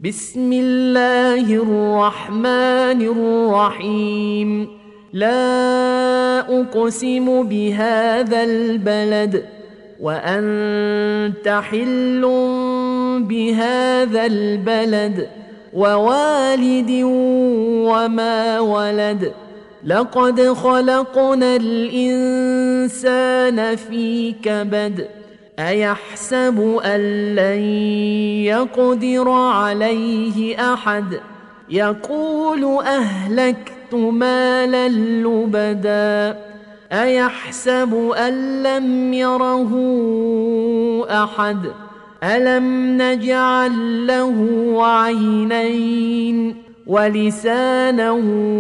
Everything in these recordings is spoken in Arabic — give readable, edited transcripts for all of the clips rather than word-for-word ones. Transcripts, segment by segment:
بسم الله الرحمن الرحيم لا أقسم بهذا البلد وأنت حل بهذا البلد ووالد وما ولد لقد خلقنا الإنسان في كبد أيحسب أن لن يقدر عليه أحد يقول أهلكت مالا لبدا أيحسب أن لم يره أحد ألم نجعل له عينين ولسانا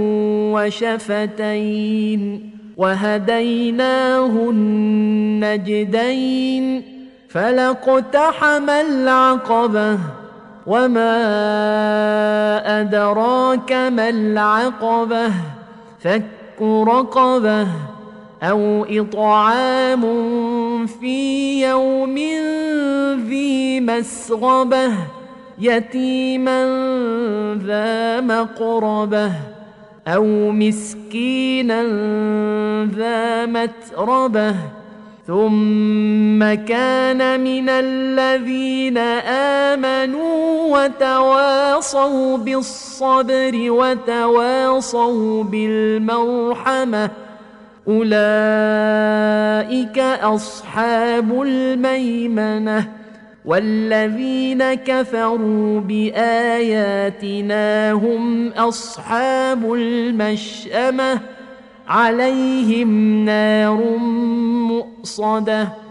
وشفتين وهديناه النجدين فلاقتحم العقبة وما أدراك ما العقبة فك رقبة أو إطعام في يوم ذي مسغبة يتيما ذا مقربة أو مسكينا ذا متربة ثم كان من الذين آمنوا وتواصوا بالصبر وتواصوا بالمرحمة أولئك أصحاب الميمنة والذين كفروا بآياتنا هم أصحاب المشأمة عليهم نار مؤصدة